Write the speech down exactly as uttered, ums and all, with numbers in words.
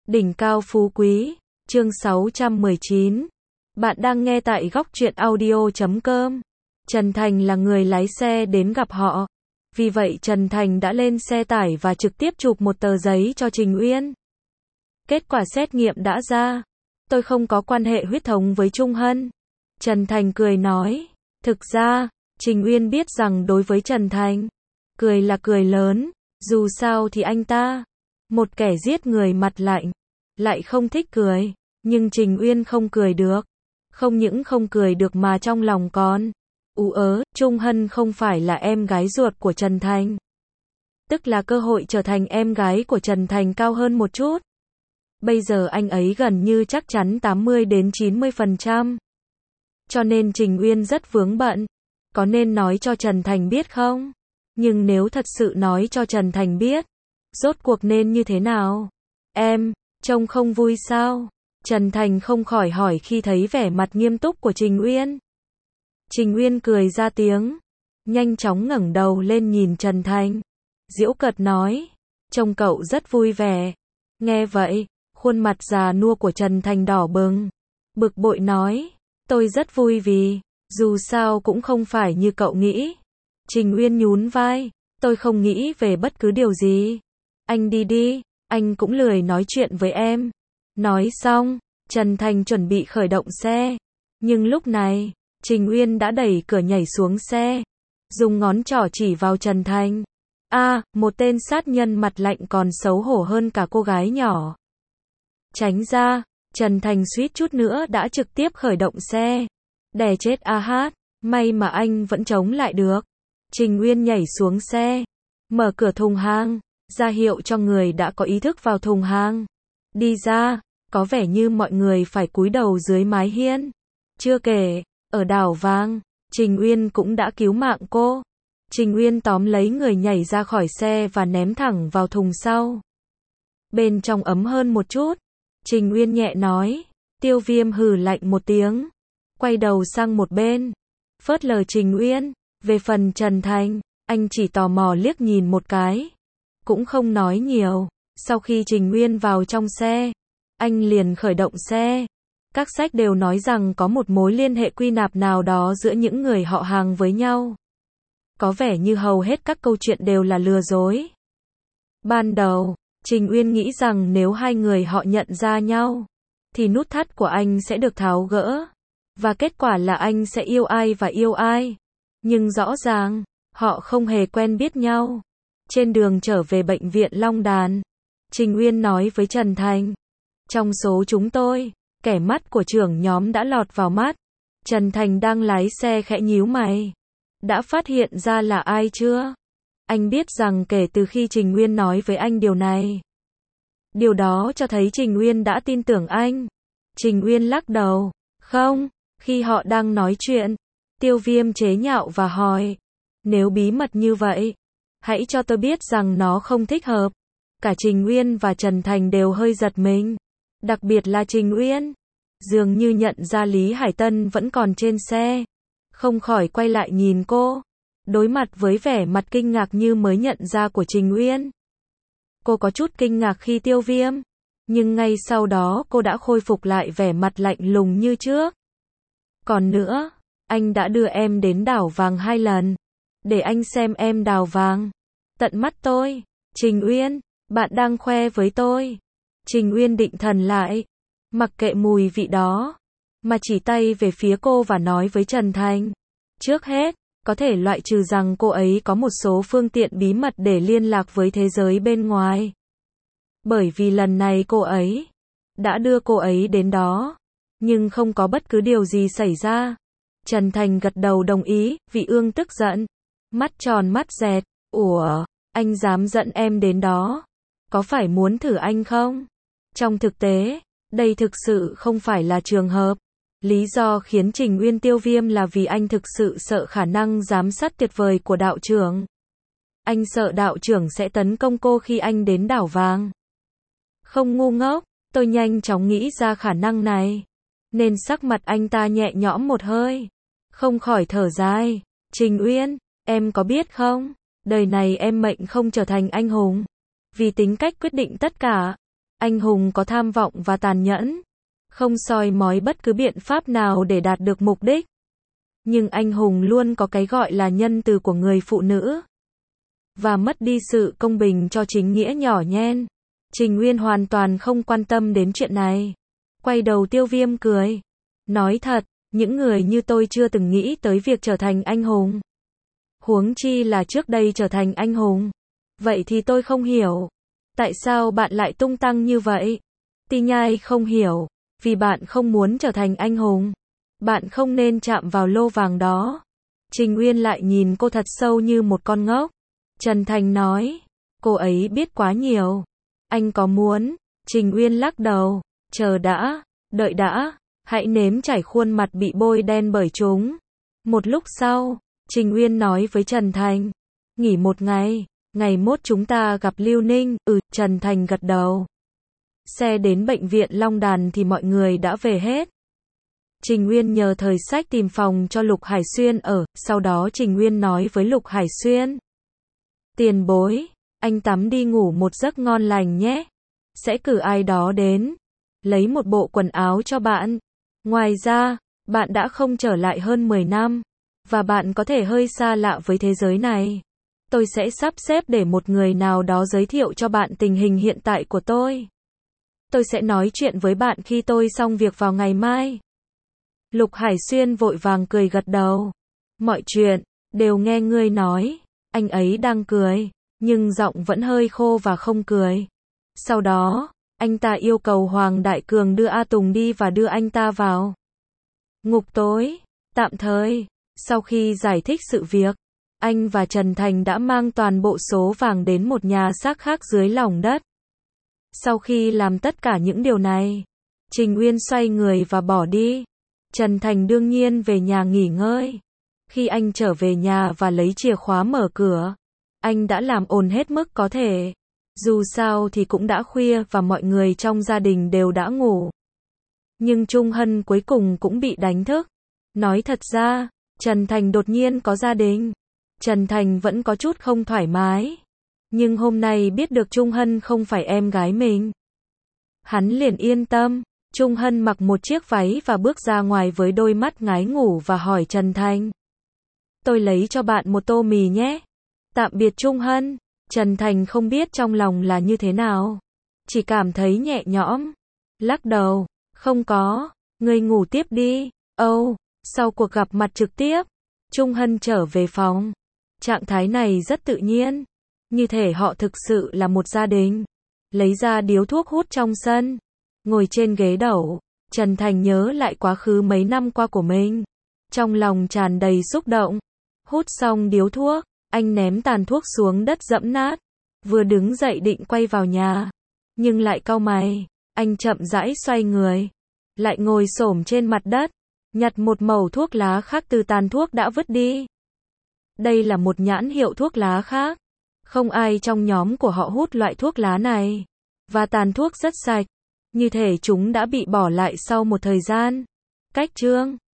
Đỉnh cao phú quý, chương sáu trăm mười chín. Bạn đang nghe tại góc truyện audio chấm com. Trần Thành là người lái xe đến gặp họ. Vì vậy Trần Thành đã lên xe tải và trực tiếp chụp một tờ giấy cho Trình Uyên. Kết quả xét nghiệm đã ra. Tôi không có quan hệ huyết thống với Trung Hân. Trần Thành cười nói. Thực ra, Trình Uyên biết rằng đối với Trần Thành, cười là cười lớn. Dù sao thì anh ta, một kẻ giết người mặt lạnh, lại không thích cười. Nhưng Trình Uyên không cười được. Không những không cười được mà trong lòng còn ú ớ. Trung Hân không phải là em gái ruột của Trần Thành. Tức là cơ hội trở thành em gái của Trần Thành cao hơn một chút. Bây giờ anh ấy gần như chắc chắn tám mươi đến chín mươi phần trăm. Cho nên Trình Uyên rất vướng bận. Có nên nói cho Trần Thành biết không? Nhưng nếu thật sự nói cho Trần Thành biết, rốt cuộc nên như thế nào? Em, trông không vui sao? Trần Thành không khỏi hỏi khi thấy vẻ mặt nghiêm túc của Trình Uyên. Trình Uyên cười ra tiếng, nhanh chóng ngẩng đầu lên nhìn Trần Thành. Giễu cợt nói, trông cậu rất vui vẻ. Nghe vậy, khuôn mặt già nua của Trần Thành đỏ bừng. Bực bội nói, tôi rất vui vì, dù sao cũng không phải như cậu nghĩ. Trình Uyên nhún vai, tôi không nghĩ về bất cứ điều gì. Anh đi đi, anh cũng lười nói chuyện với em. Nói xong, Trần Thành chuẩn bị khởi động xe. Nhưng lúc này, Trình Uyên đã đẩy cửa nhảy xuống xe, dùng ngón trỏ chỉ vào Trần Thành. A, à, một tên sát nhân mặt lạnh còn xấu hổ hơn cả cô gái nhỏ. Tránh ra, Trần Thành suýt chút nữa đã trực tiếp khởi động xe. Đè chết A Hát, may mà anh vẫn chống lại được. Trình Uyên nhảy xuống xe, mở cửa thùng hàng, ra hiệu cho người đã có ý thức vào thùng hàng. Đi ra, có vẻ như mọi người phải cúi đầu dưới mái hiên. Chưa kể, ở đảo vàng, Trình Uyên cũng đã cứu mạng cô. Trình Uyên tóm lấy người nhảy ra khỏi xe và ném thẳng vào thùng sau. Bên trong ấm hơn một chút. Trình Uyên nhẹ nói. Tiêu Viêm hừ lạnh một tiếng, quay đầu sang một bên, phớt lờ Trình Uyên. Về phần Trần Thành, anh chỉ tò mò liếc nhìn một cái, cũng không nói nhiều. Sau khi Trình Uyên vào trong xe, anh liền khởi động xe. Các sách đều nói rằng có một mối liên hệ quy nạp nào đó giữa những người họ hàng với nhau. Có vẻ như hầu hết các câu chuyện đều là lừa dối. Ban đầu, Trình Uyên nghĩ rằng nếu hai người họ nhận ra nhau, thì nút thắt của anh sẽ được tháo gỡ. Và kết quả là anh sẽ yêu ai và yêu ai. Nhưng rõ ràng, họ không hề quen biết nhau. Trên đường trở về bệnh viện Long Đàn, Trình Uyên nói với Trần Thành. Trong số chúng tôi, kẻ mắt của trưởng nhóm đã lọt vào mắt. Trần Thành đang lái xe khẽ nhíu mày. Đã phát hiện ra là ai chưa? Anh biết rằng kể từ khi Trình Uyên nói với anh điều này, điều đó cho thấy Trình Uyên đã tin tưởng anh. Trình Uyên lắc đầu. Không, khi họ đang nói chuyện, Tiêu Viêm chế nhạo và hỏi. Nếu bí mật như vậy, hãy cho tôi biết rằng nó không thích hợp. Cả Trình Uyên và Trần Thành đều hơi giật mình. Đặc biệt là Trình Uyên. Dường như nhận ra Lý Hải Tân vẫn còn trên xe. Không khỏi quay lại nhìn cô. Đối mặt với vẻ mặt kinh ngạc như mới nhận ra của Trình Uyên. Cô có chút kinh ngạc khi Tiêu Viêm. Nhưng ngay sau đó cô đã khôi phục lại vẻ mặt lạnh lùng như trước. Còn nữa, anh đã đưa em đến đảo vàng hai lần. Để anh xem em đào vàng tận mắt tôi. Trình Uyên, bạn đang khoe với tôi. Trình Uyên định thần lại, mặc kệ mùi vị đó, mà chỉ tay về phía cô và nói với Trần Thành. Trước hết, có thể loại trừ rằng cô ấy có một số phương tiện bí mật để liên lạc với thế giới bên ngoài. Bởi vì lần này cô ấy đã đưa cô ấy đến đó, nhưng không có bất cứ điều gì xảy ra. Trần Thành gật đầu đồng ý. Vị Ương tức giận, mắt tròn mắt dẹt. Ủa, anh dám dẫn em đến đó? Có phải muốn thử anh không? Trong thực tế, đây thực sự không phải là trường hợp. Lý do khiến Trình Uyên Tiêu Viêm là vì anh thực sự sợ khả năng giám sát tuyệt vời của đạo trưởng. Anh sợ đạo trưởng sẽ tấn công cô khi anh đến đảo vàng. Không ngu ngốc, tôi nhanh chóng nghĩ ra khả năng này. Nên sắc mặt anh ta nhẹ nhõm một hơi. Không khỏi thở dài. Trình Uyên, em có biết không? Đời này em mệnh không trở thành anh hùng. Vì tính cách quyết định tất cả. Anh hùng có tham vọng và tàn nhẫn, không soi mói bất cứ biện pháp nào để đạt được mục đích. Nhưng anh hùng luôn có cái gọi là nhân từ của người phụ nữ. Và mất đi sự công bình cho chính nghĩa nhỏ nhen. Trình Uyên hoàn toàn không quan tâm đến chuyện này. Quay đầu Tiêu Viêm cười. Nói thật, những người như tôi chưa từng nghĩ tới việc trở thành anh hùng. Huống chi là trước đây trở thành anh hùng. Vậy thì tôi không hiểu. Tại sao bạn lại tung tăng như vậy? Ti Nhai không hiểu. Vì bạn không muốn trở thành anh hùng. Bạn không nên chạm vào lô vàng đó. Trình Uyên lại nhìn cô thật sâu như một con ngốc. Trần Thành nói. Cô ấy biết quá nhiều. Anh có muốn? Trình Uyên lắc đầu. Chờ đã, đợi đã. Hãy nếm trải khuôn mặt bị bôi đen bởi chúng. Một lúc sau, Trình Uyên nói với Trần Thành. Nghỉ một ngày, ngày mốt chúng ta gặp Lưu Ninh. Ừ, Trần Thành gật đầu. Xe đến bệnh viện Long Đàn thì mọi người đã về hết. Trình Uyên nhờ Thời Sách tìm phòng cho Lục Hải Xuyên ở, sau đó Trình Uyên nói với Lục Hải Xuyên. Tiền bối, anh tắm đi ngủ một giấc ngon lành nhé. Sẽ cử ai đó đến, lấy một bộ quần áo cho bạn. Ngoài ra, bạn đã không trở lại hơn mười năm, và bạn có thể hơi xa lạ với thế giới này. Tôi sẽ sắp xếp để một người nào đó giới thiệu cho bạn tình hình hiện tại của tôi. Tôi sẽ nói chuyện với bạn khi tôi xong việc vào ngày mai. Lục Hải Xuyên vội vàng cười gật đầu. Mọi chuyện, đều nghe ngươi nói. Anh ấy đang cười, nhưng giọng vẫn hơi khô và không cười. Sau đó, anh ta yêu cầu Hoàng Đại Cường đưa A Tùng đi và đưa anh ta vào ngục tối, tạm thời. Sau khi giải thích sự việc, anh và Trần Thành đã mang toàn bộ số vàng đến một nhà xác khác dưới lòng đất. Sau khi làm tất cả những điều này, Trình Uyên xoay người và bỏ đi. Trần Thành đương nhiên về nhà nghỉ ngơi. Khi anh trở về nhà và lấy chìa khóa mở cửa, anh đã làm ồn hết mức có thể. Dù sao thì cũng đã khuya và mọi người trong gia đình đều đã ngủ. Nhưng Trung Hân cuối cùng cũng bị đánh thức. Nói thật ra, Trần Thành đột nhiên có gia đình. Trần Thành vẫn có chút không thoải mái. Nhưng hôm nay biết được Trung Hân không phải em gái mình, hắn liền yên tâm. Trung Hân mặc một chiếc váy và bước ra ngoài với đôi mắt ngái ngủ và hỏi Trần Thành. Tôi lấy cho bạn một tô mì nhé. Tạm biệt Trung Hân. Trần Thành không biết trong lòng là như thế nào. Chỉ cảm thấy nhẹ nhõm. Lắc đầu. Không có. Ngươi ngủ tiếp đi. Âu. Oh, sau cuộc gặp mặt trực tiếp, Trung Hân trở về phòng. Trạng thái này rất tự nhiên. Như thể họ thực sự là một gia đình. Lấy ra điếu thuốc hút trong sân. Ngồi trên ghế đẩu, Trần Thành nhớ lại quá khứ mấy năm qua của mình. Trong lòng tràn đầy xúc động. Hút xong điếu thuốc, anh ném tàn thuốc xuống đất dẫm nát. Vừa đứng dậy định quay vào nhà, nhưng lại cau mày. Anh chậm rãi xoay người, lại ngồi xổm trên mặt đất, nhặt một mẩu thuốc lá khác từ tàn thuốc đã vứt đi. Đây là một nhãn hiệu thuốc lá khác. Không ai trong nhóm của họ hút loại thuốc lá này. Và tàn thuốc rất sạch. Như thể chúng đã bị bỏ lại sau một thời gian. Cách chương